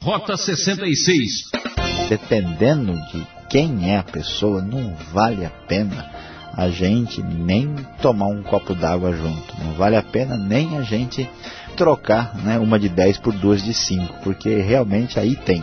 Rota 66. Dependendo de quem é a pessoa, não vale a pena a gente nem tomar um copo d'água junto. Não vale a pena nem a gente trocar, né, uma de 10 por duas de 5, porque realmente aí tem.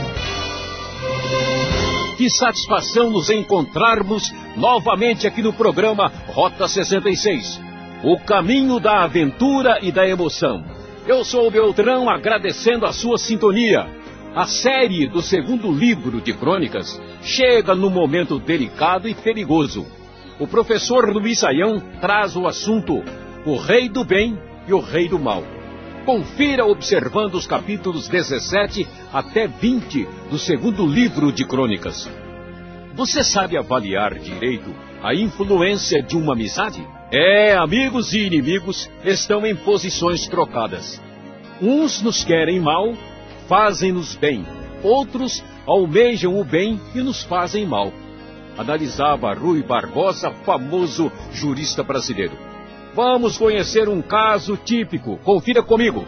Que satisfação nos encontrarmos novamente aqui no programa Rota 66. O caminho da aventura e da emoção. Eu sou o Beltrão, agradecendo a sua sintonia. A série do segundo livro de Crônicas chega num momento delicado e perigoso. O professor Luiz Saião traz o assunto O Rei do Bem e o Rei do Mal. Confira observando os capítulos 17 até 20 do segundo livro de Crônicas. Você sabe avaliar direito a influência de uma amizade? Amigos e inimigos estão em posições trocadas. Uns nos querem mal, fazem-nos bem. Outros almejam o bem e nos fazem mal. Analisava Rui Barbosa, famoso jurista brasileiro. Vamos conhecer um caso típico. Confira comigo.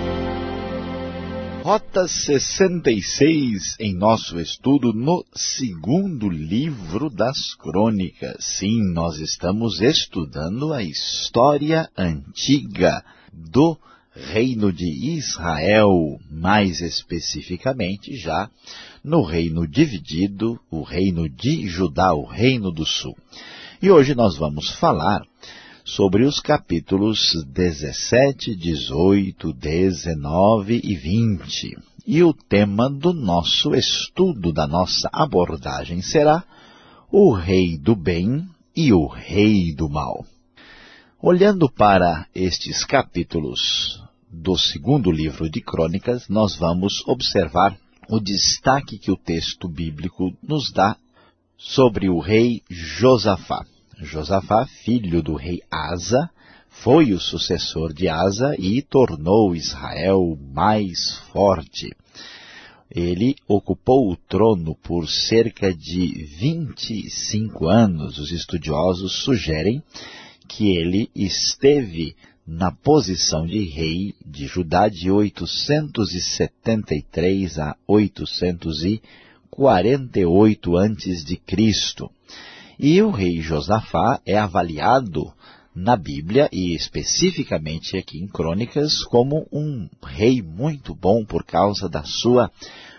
Rota 66 em nosso estudo no segundo livro das Crônicas. Sim, nós estamos estudando a história antiga do Reino de Israel, mais especificamente já no reino dividido, o reino de Judá, o reino do sul. E hoje nós vamos falar sobre os capítulos 17, 18, 19 e 20. E o tema do nosso estudo, da nossa abordagem, será o Rei do Bem e o Rei do Mal. Olhando para estes capítulos do segundo livro de Crônicas, nós vamos observar o destaque que o texto bíblico nos dá sobre o rei Josafá. Josafá, filho do rei Asa, foi o sucessor de Asa e tornou Israel mais forte. Ele ocupou o trono por cerca de 25 anos. Os estudiosos sugerem que ele esteve na posição de rei de Judá de 873 a 848 a.C. E o rei Josafá é avaliado na Bíblia, e especificamente aqui em Crônicas, como um rei muito bom por causa da sua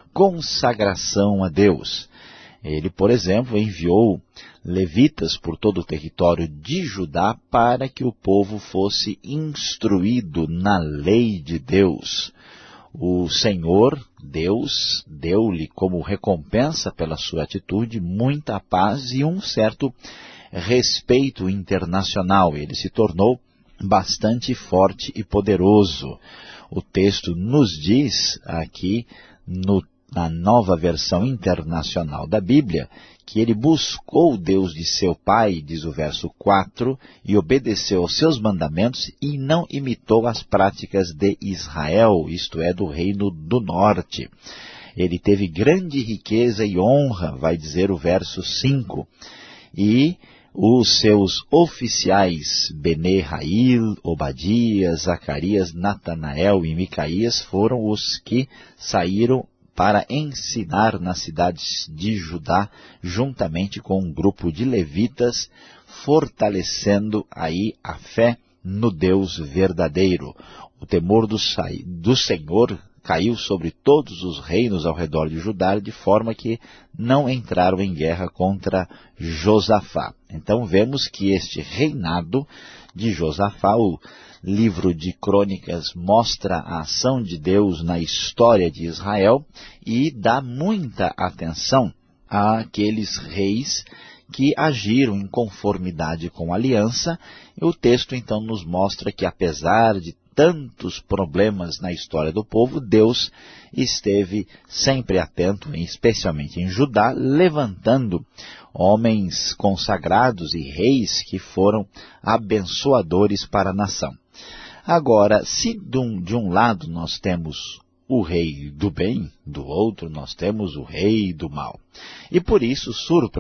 consagração a Deus. Ele, por exemplo, enviou levitas por todo o território de Judá para que o povo fosse instruído na lei de Deus. O Senhor, Deus, deu-lhe como recompensa pela sua atitude muita paz e um certo respeito internacional. Ele se tornou bastante forte e poderoso. O texto nos diz aqui, na nova versão internacional da Bíblia, que ele buscou o Deus de seu pai, diz o verso 4, e obedeceu aos seus mandamentos e não imitou as práticas de Israel, isto é, do reino do norte. Ele teve grande riqueza e honra, vai dizer o verso 5, e os seus oficiais, Bené-Rail, Obadias, Zacarias, Natanael e Micaías, foram os que saíram para ensinar nas cidades de Judá, juntamente com um grupo de levitas, fortalecendo aí a fé no Deus verdadeiro. O temor do Senhor caiu sobre todos os reinos ao redor de Judá, de forma que não entraram em guerra contra Josafá. Então vemos que este reinado de Josafá, o livro de Crônicas, mostra a ação de Deus na história de Israel e dá muita atenção àqueles reis que agiram em conformidade com a aliança. E o texto então nos mostra que, apesar de tantos problemas na história do povo, Deus esteve sempre atento, especialmente em Judá, levantando homens consagrados e reis que foram abençoadores para a nação. Agora, se de um lado nós temos o rei do bem, do outro nós temos o rei do mal. E por isso,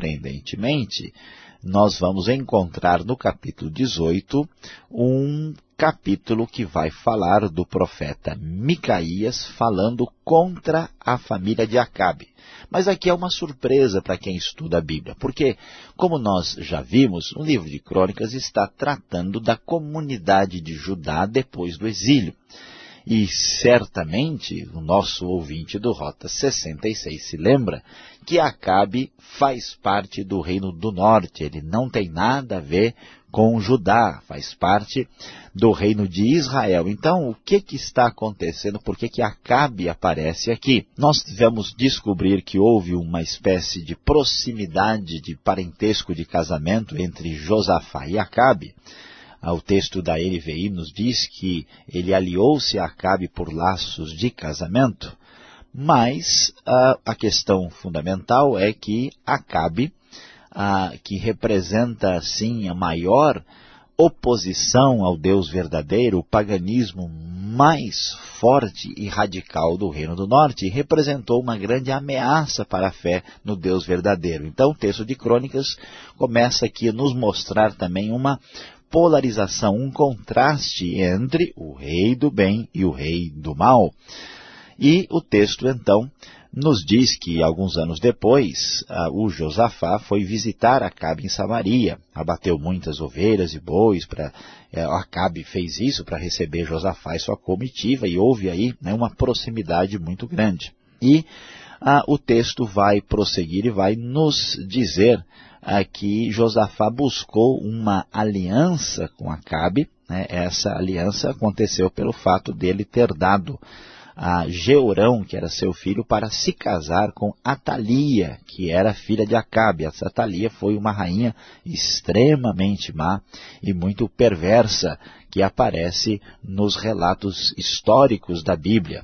surpreendentemente, nós vamos encontrar no capítulo 18 um capítulo que vai falar do profeta Micaías falando contra a família de Acabe. Mas aqui é uma surpresa para quem estuda a Bíblia, porque, como nós já vimos, o livro de Crônicas está tratando da comunidade de Judá depois do exílio. E certamente o nosso ouvinte do Rota 66 se lembra que Acabe faz parte do Reino do Norte, ele não tem nada a ver com Judá, faz parte do Reino de Israel. Então, o que está acontecendo? Por que Acabe aparece aqui? Nós vamos descobrir que houve uma espécie de proximidade, de parentesco de casamento entre Josafá e Acabe. O texto da NVI nos diz que ele aliou-se a Acabe por laços de casamento, mas a questão fundamental é que Acabe, que representa assim a maior oposição ao Deus verdadeiro, o paganismo mais forte e radical do Reino do Norte, representou uma grande ameaça para a fé no Deus verdadeiro. Então o texto de Crônicas começa aqui a nos mostrar também uma polarização, um contraste entre o rei do bem e o rei do mal. E o texto, então, nos diz que, alguns anos depois, o Josafá foi visitar Acabe em Samaria, abateu muitas ovelhas e bois, Acabe fez isso para receber Josafá e sua comitiva, e houve aí uma proximidade muito grande. E o texto vai prosseguir e vai nos dizer que Josafá buscou uma aliança com Acabe. Essa aliança aconteceu pelo fato dele ter dado a Jeorão, que era seu filho, para se casar com Atalia, que era filha de Acabe. Essa Atalia foi uma rainha extremamente má e muito perversa, que aparece nos relatos históricos da Bíblia.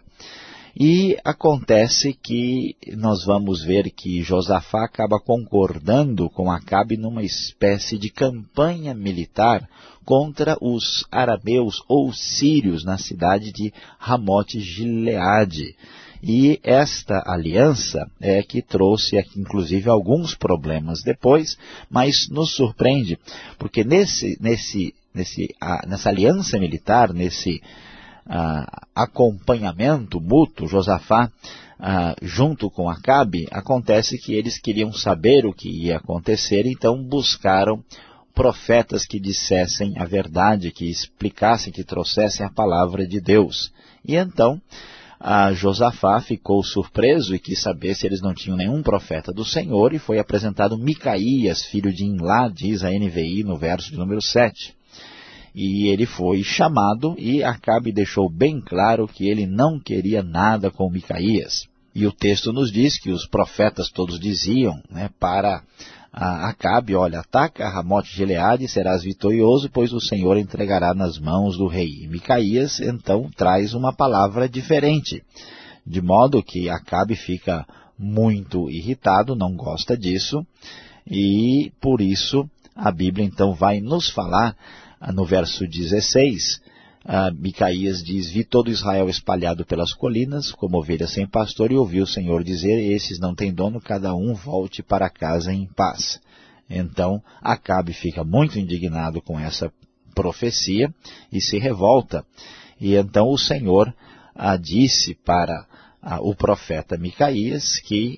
E acontece que nós vamos ver que Josafá acaba concordando com Acabe numa espécie de campanha militar contra os arameus ou sírios na cidade de Ramote-Gileade. E esta aliança é que trouxe aqui, inclusive, alguns problemas depois, mas nos surpreende, porque nessa aliança militar, nesse acompanhamento mútuo, Josafá junto com Acabe, acontece que eles queriam saber o que ia acontecer, então buscaram profetas que dissessem a verdade, que explicassem, que trouxessem a palavra de Deus. E então Josafá ficou surpreso e quis saber se eles não tinham nenhum profeta do Senhor, e foi apresentado Micaías, filho de Imlá, diz a NVI no verso de número 7. E ele foi chamado, e Acabe deixou bem claro que ele não queria nada com Micaías. E o texto nos diz que os profetas todos diziam para Acabe: olha, ataca Ramote-Gileade e serás vitorioso, pois o Senhor entregará nas mãos do rei. E Micaías então traz uma palavra diferente, de modo que Acabe fica muito irritado, não gosta disso, e por isso a Bíblia então vai nos falar. No verso 16, Micaías diz: vi todo Israel espalhado pelas colinas, como ovelhas sem pastor, e ouvi o Senhor dizer: esses não têm dono, cada um volte para casa em paz. Então, Acabe fica muito indignado com essa profecia e se revolta. E então o Senhor disse para o profeta Micaías que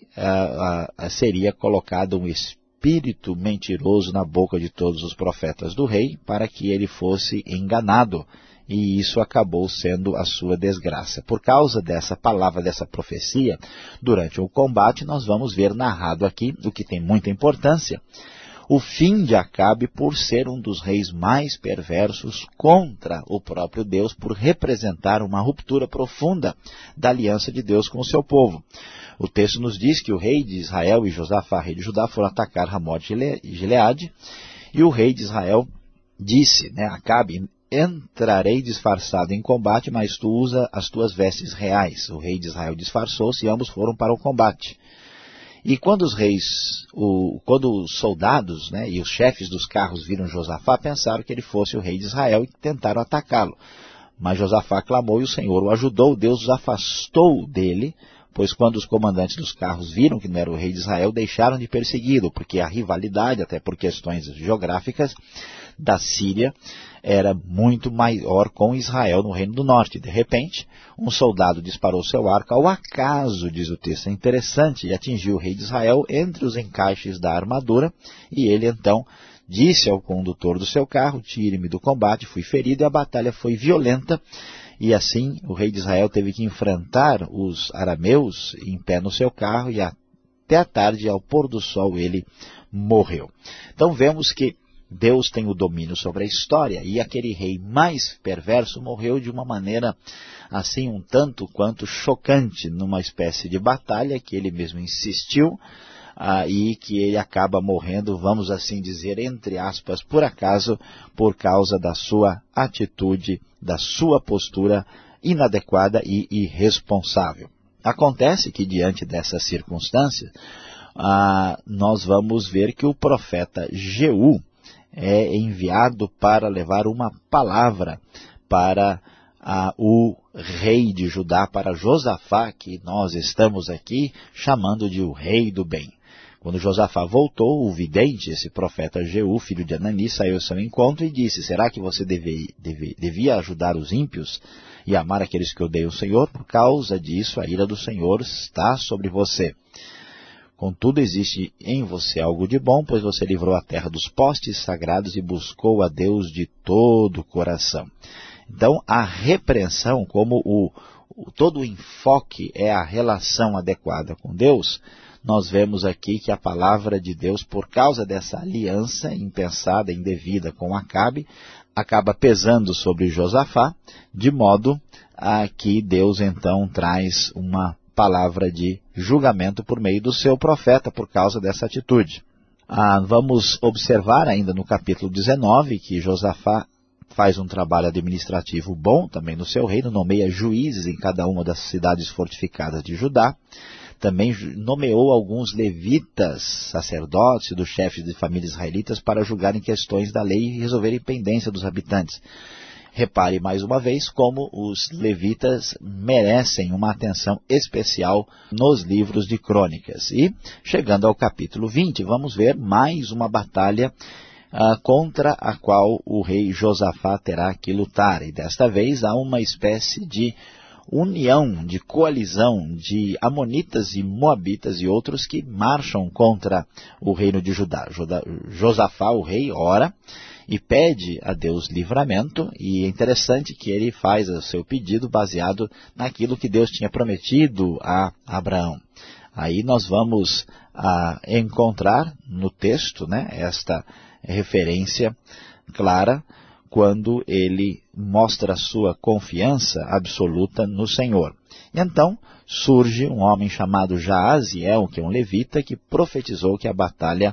seria colocado um espírito mentiroso na boca de todos os profetas do rei, para que ele fosse enganado, e isso acabou sendo a sua desgraça. Por causa dessa palavra, dessa profecia, durante o combate, nós vamos ver narrado aqui, o que tem muita importância, o fim de Acabe por ser um dos reis mais perversos contra o próprio Deus, por representar uma ruptura profunda da aliança de Deus com o seu povo. O texto nos diz que o rei de Israel e Josafá, rei de Judá, foram atacar Ramote-Gileade, e o rei de Israel disse, Acabe: entrarei disfarçado em combate, mas tu usa as tuas vestes reais. O rei de Israel disfarçou-se e ambos foram para o combate. E quando os soldados e os chefes dos carros viram Josafá, pensaram que ele fosse o rei de Israel e tentaram atacá-lo. Mas Josafá clamou e o Senhor o ajudou, Deus os afastou dele, pois quando os comandantes dos carros viram que não era o rei de Israel, deixaram de persegui-lo, porque a rivalidade, até por questões geográficas, da Síria era muito maior com Israel no Reino do Norte. De repente, um soldado disparou seu arco ao acaso, diz o texto, é interessante, e atingiu o rei de Israel entre os encaixes da armadura, e ele então disse ao condutor do seu carro: tire-me do combate, fui ferido, e a batalha foi violenta, e assim o rei de Israel teve que enfrentar os arameus em pé no seu carro, e até a tarde, ao pôr do sol, ele morreu. Então vemos que Deus tem o domínio sobre a história, e aquele rei mais perverso morreu de uma maneira assim um tanto quanto chocante, numa espécie de batalha que ele mesmo insistiu, e que ele acaba morrendo, vamos assim dizer, entre aspas, por acaso, por causa da sua atitude, da sua postura inadequada e irresponsável. Acontece que diante dessas circunstâncias, nós vamos ver que o profeta Jeú é enviado para levar uma palavra para o rei de Judá, para Josafá, que nós estamos aqui chamando de o rei do bem. Quando Josafá voltou, o vidente, esse profeta Jeú, filho de Anani, saiu ao seu encontro e disse: será que você devia ajudar os ímpios e amar aqueles que odeiam o Senhor? Por causa disso, a ira do Senhor está sobre você. Contudo, existe em você algo de bom, pois você livrou a terra dos postes sagrados e buscou a Deus de todo o coração. Então, a repreensão, como todo o enfoque é a relação adequada com Deus, nós vemos aqui que a palavra de Deus, por causa dessa aliança impensada, indevida com Acabe, acaba pesando sobre Josafá, de modo a que Deus então traz uma palavra de julgamento por meio do seu profeta por causa dessa atitude. Vamos observar ainda no capítulo 19 que Josafá faz um trabalho administrativo bom também no seu reino, nomeia juízes em cada uma das cidades fortificadas de Judá, também nomeou alguns levitas, sacerdotes e dos chefes de famílias israelitas para julgarem questões da lei e resolverem pendência dos habitantes. Repare mais uma vez como os levitas merecem uma atenção especial nos livros de crônicas. E, chegando ao capítulo 20, vamos ver mais uma batalha contra a qual o rei Josafá terá que lutar. E desta vez há uma espécie de união, de coalizão de amonitas e moabitas e outros que marcham contra o reino de Judá. Josafá, o rei, ora e pede a Deus livramento, e é interessante que ele faz o seu pedido baseado naquilo que Deus tinha prometido a Abraão. Aí nós vamos encontrar no texto, esta referência clara, quando ele mostra a sua confiança absoluta no Senhor. E então surge um homem chamado Jaaziel, que é um levita, que profetizou que a batalha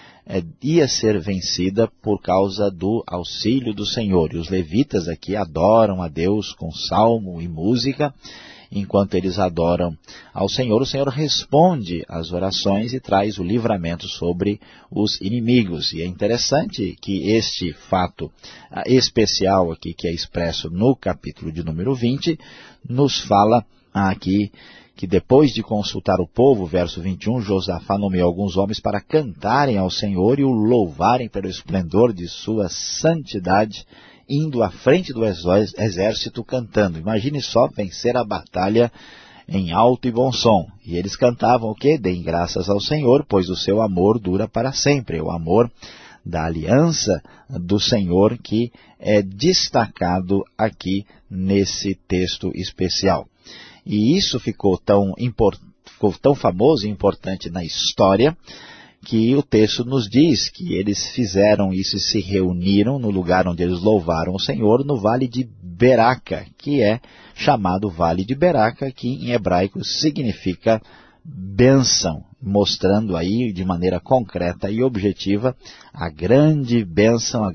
ia ser vencida por causa do auxílio do Senhor. E os levitas aqui adoram a Deus com salmo e música. Enquanto eles adoram ao Senhor, o Senhor responde às orações e traz o livramento sobre os inimigos. E é interessante que este fato especial aqui, que é expresso no capítulo de número 20, nos fala aqui que depois de consultar o povo, verso 21, Josafá nomeou alguns homens para cantarem ao Senhor e o louvarem pelo esplendor de sua santidade, indo à frente do exército cantando. Imagine só vencer a batalha em alto e bom som. E eles cantavam o quê? Deem graças ao Senhor, pois o seu amor dura para sempre. O amor da aliança do Senhor que é destacado aqui nesse texto especial. E isso ficou tão famoso e importante na história, que o texto nos diz que eles fizeram isso e se reuniram no lugar onde eles louvaram o Senhor, no Vale de Beraca, que é chamado Vale de Beraca, que em hebraico significa bênção, mostrando aí de maneira concreta e objetiva a grande bênção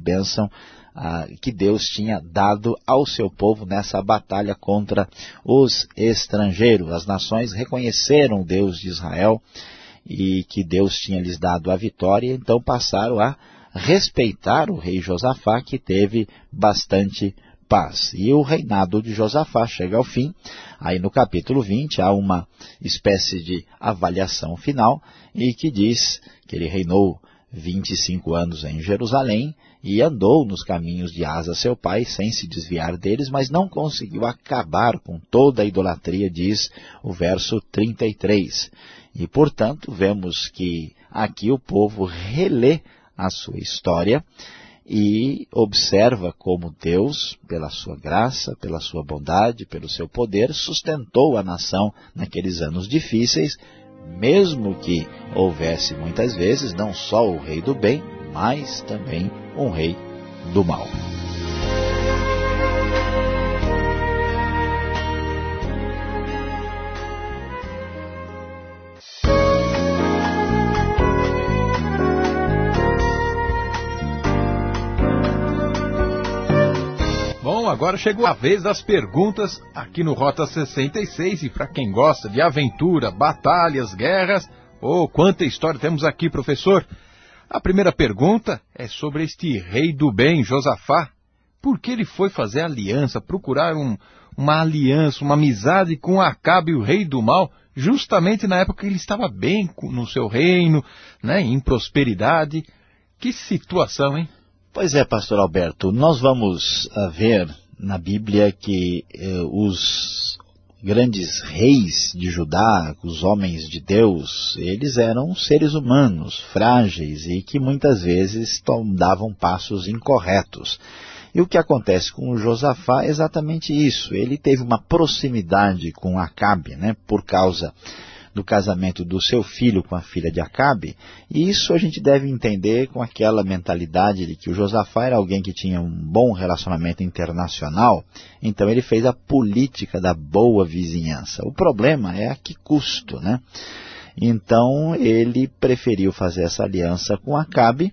que Deus tinha dado ao seu povo nessa batalha contra os estrangeiros. As nações reconheceram o Deus de Israel e que Deus tinha lhes dado a vitória, então passaram a respeitar o rei Josafá, que teve bastante paz. E o reinado de Josafá chega ao fim. Aí no capítulo 20 há uma espécie de avaliação final e que diz que ele reinou 25 anos em Jerusalém e andou nos caminhos de Asa seu pai sem se desviar deles, mas não conseguiu acabar com toda a idolatria, diz o verso 33. E portanto vemos que aqui o povo relê a sua história e observa como Deus, pela sua graça, pela sua bondade, pelo seu poder, sustentou a nação naqueles anos difíceis, mesmo que houvesse muitas vezes não só o rei do bem, mas também um rei do mal. Bom, agora chegou a vez das perguntas aqui no Rota 66 e para quem gosta de aventura, batalhas, guerras, quanta história temos aqui, professor. A primeira pergunta é sobre este rei do bem, Josafá. Por que ele foi fazer aliança, procurar uma aliança, uma amizade com Acabe, o rei do mal, justamente na época que ele estava bem no seu reino, né, em prosperidade? Que situação, hein? Pois é, pastor Alberto, nós vamos ver na Bíblia que os grandes reis de Judá, os homens de Deus, eles eram seres humanos, frágeis e que muitas vezes davam passos incorretos. E o que acontece com o Josafá é exatamente isso. Ele teve uma proximidade com Acabe, né, por causa do casamento do seu filho com a filha de Acabe, e isso a gente deve entender com aquela mentalidade de que o Josafá era alguém que tinha um bom relacionamento internacional, então ele fez a política da boa vizinhança. O problema é a que custo, né? Então ele preferiu fazer essa aliança com Acabe,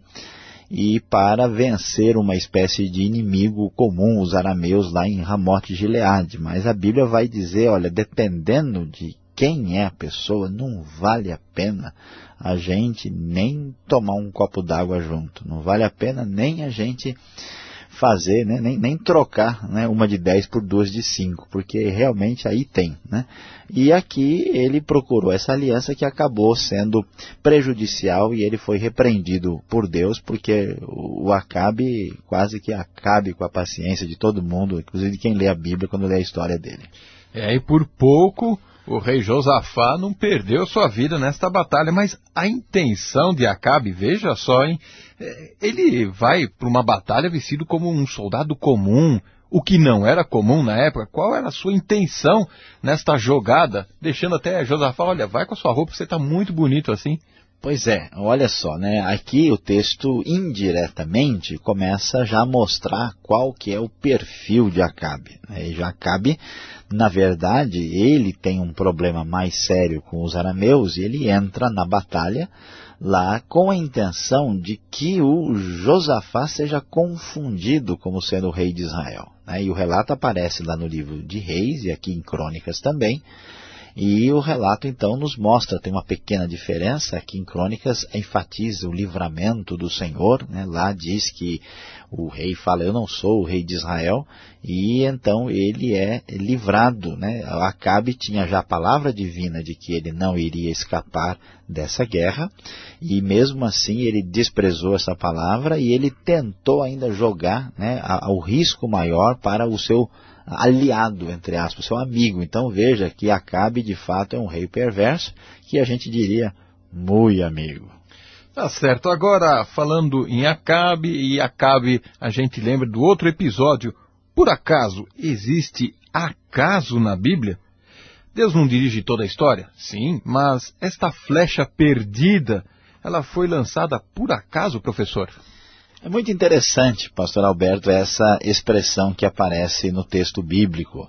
e para vencer uma espécie de inimigo comum, os arameus lá em Ramote Gileade. Mas a Bíblia vai dizer, olha, dependendo de quem é a pessoa, não vale a pena a gente nem tomar um copo d'água junto. Não vale a pena nem a gente fazer, né, nem trocar, né, uma de 10 por 2 de 5, porque realmente aí tem, né? E aqui ele procurou essa aliança que acabou sendo prejudicial e ele foi repreendido por Deus, porque o Acabe quase que acabe com a paciência de todo mundo, inclusive de quem lê a Bíblia quando lê a história dele. E por pouco o rei Josafá não perdeu sua vida nesta batalha, mas a intenção de Acabe, veja só, hein? Ele vai para uma batalha vestido como um soldado comum, o que não era comum na época. Qual era a sua intenção nesta jogada? Deixando até Josafá, olha, vai com a sua roupa, você está muito bonito assim. Pois é, olha só, né? Aqui o texto indiretamente começa já a mostrar qual que é o perfil de Acabe. E já Acabe, na verdade, ele tem um problema mais sério com os arameus e ele entra na batalha lá com a intenção de que o Josafá seja confundido como sendo o rei de Israel. E o relato aparece lá no livro de Reis e aqui em Crônicas também. E o relato então nos mostra, tem uma pequena diferença, aqui em Crônicas enfatiza o livramento do Senhor, né? Lá diz que o rei fala, eu não sou o rei de Israel, e então ele é livrado, né? Acabe tinha já a palavra divina de que ele não iria escapar dessa guerra, e mesmo assim ele desprezou essa palavra e ele tentou ainda jogar, né, o risco maior para o seu aliado, entre aspas, seu amigo. Então veja que Acabe de fato é um rei perverso, que a gente diria muito amigo. Tá certo. Agora, falando em Acabe, e Acabe a gente lembra do outro episódio. Por acaso, existe acaso na Bíblia? Deus não dirige toda a história? Sim, mas esta flecha perdida, ela foi lançada por acaso, professor? É muito interessante, pastor Alberto, essa expressão que aparece no texto bíblico,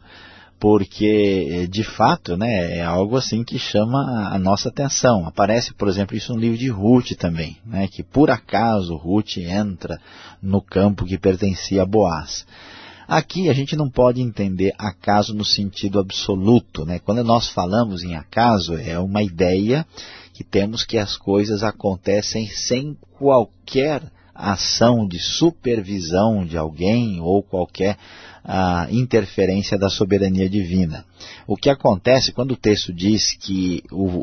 porque, de fato, né, é algo assim que chama a nossa atenção. Aparece, por exemplo, isso no livro de Ruth também, né, que por acaso Ruth entra no campo que pertencia a Boaz. Aqui a gente não pode entender acaso no sentido absoluto, né? Quando nós falamos em acaso, é uma ideia que temos que as coisas acontecem sem qualquer ação de supervisão de alguém ou qualquer interferência da soberania divina. O que acontece quando o texto diz que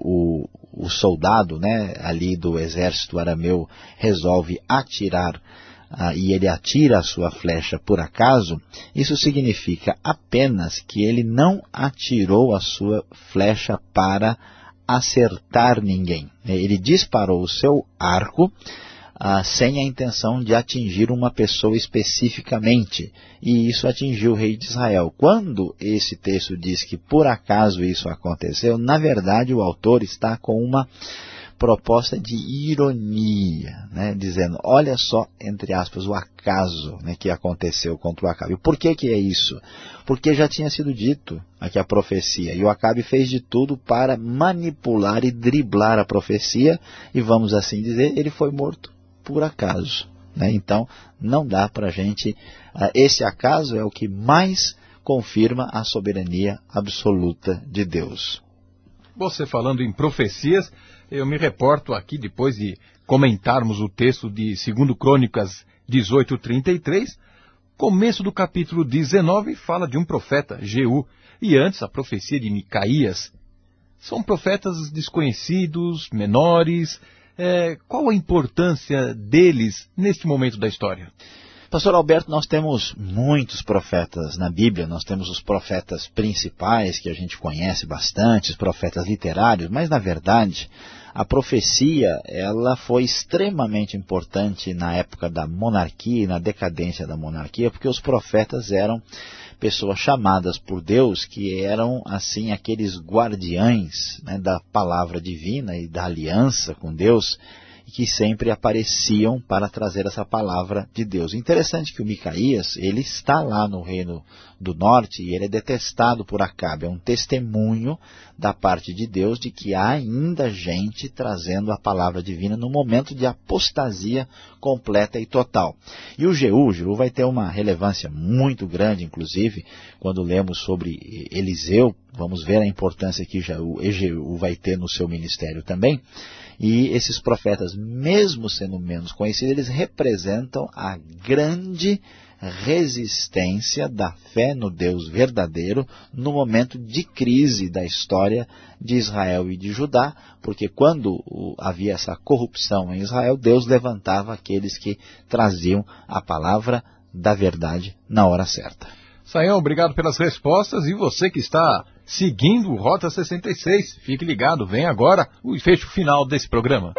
o soldado, né, ali do exército arameu resolve atirar e ele atira a sua flecha por acaso, isso significa apenas que ele não atirou a sua flecha para acertar ninguém. Ele disparou o seu arco sem a intenção de atingir uma pessoa especificamente, e isso atingiu o rei de Israel. Quando esse texto diz que por acaso isso aconteceu, na verdade o autor está com uma proposta de ironia, né, dizendo, olha só, entre aspas, o acaso, né, que aconteceu contra o Acabe. Por que é isso? Porque já tinha sido dito aqui a profecia, e o Acabe fez de tudo para manipular e driblar a profecia, e vamos assim dizer, ele foi morto por acaso, né? Então, não dá para a gente... esse acaso é o que mais confirma a soberania absoluta de Deus. Você falando em profecias, eu me reporto aqui, depois de comentarmos o texto de 2 Crônicas 18:33, começo do capítulo 19 fala de um profeta, Jeú, e antes a profecia de Micaías. São profetas desconhecidos, menores. Qual a importância deles neste momento da história? Pastor Alberto, nós temos muitos profetas na Bíblia, nós temos os profetas principais que a gente conhece bastante, os profetas literários, mas na verdade a profecia ela foi extremamente importante na época da monarquia e na decadência da monarquia, porque os profetas eram pessoas chamadas por Deus que eram assim aqueles guardiães, né, da palavra divina e da aliança com Deus, que sempre apareciam para trazer essa palavra de Deus. Interessante que o Micaías, ele está lá no reino do norte e ele é detestado por Acabe. É um testemunho da parte de Deus de que há ainda gente trazendo a palavra divina no momento de apostasia completa e total. E o Jeú vai ter uma relevância muito grande, inclusive, quando lemos sobre Eliseu, vamos ver a importância que Jeú vai ter no seu ministério também. E esses profetas, mesmo sendo menos conhecidos, eles representam a grande resistência da fé no Deus verdadeiro no momento de crise da história de Israel e de Judá, porque quando havia essa corrupção em Israel, Deus levantava aqueles que traziam a palavra da verdade na hora certa. Sayão, obrigado pelas respostas, e você que está seguindo o Rota 66, fique ligado, vem agora o fecho final desse programa.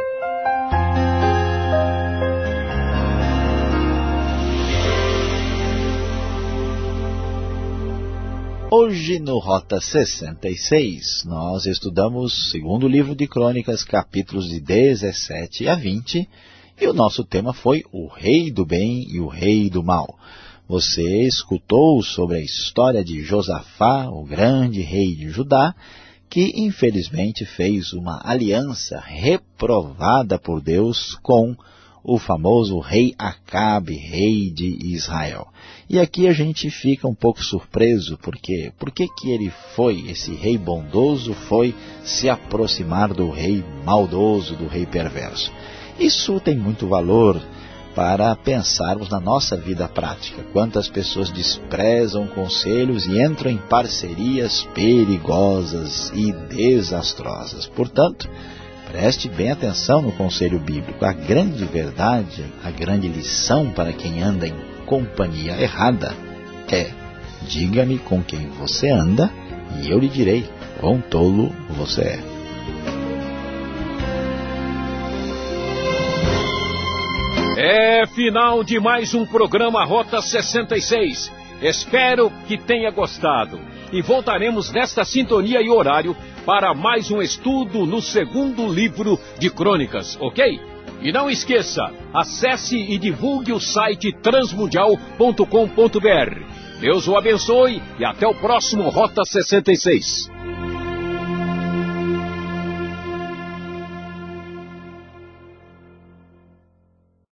Hoje no Rota 66 nós estudamos o segundo livro de Crônicas, capítulos de 17 a 20, e o nosso tema foi o rei do bem e o rei do mal. Você escutou sobre a história de Josafá, o grande rei de Judá, que infelizmente fez uma aliança reprovada por Deus com o famoso rei Acabe, rei de Israel. E aqui a gente fica um pouco surpreso, porque por que ele foi, esse rei bondoso, foi se aproximar do rei maldoso, do rei perverso? Isso tem muito valor para pensarmos na nossa vida prática. Quantas pessoas desprezam conselhos e entram em parcerias perigosas e desastrosas. Portanto, preste bem atenção no conselho bíblico. A grande verdade, a grande lição para quem anda em companhia errada é: diga-me com quem você anda e eu lhe direi quão tolo você é. É final de mais um programa Rota 66. Espero que tenha gostado. E voltaremos nesta sintonia e horário para mais um estudo no segundo livro de Crônicas, ok? E não esqueça, acesse e divulgue o site transmundial.com.br. Deus o abençoe e até o próximo Rota 66.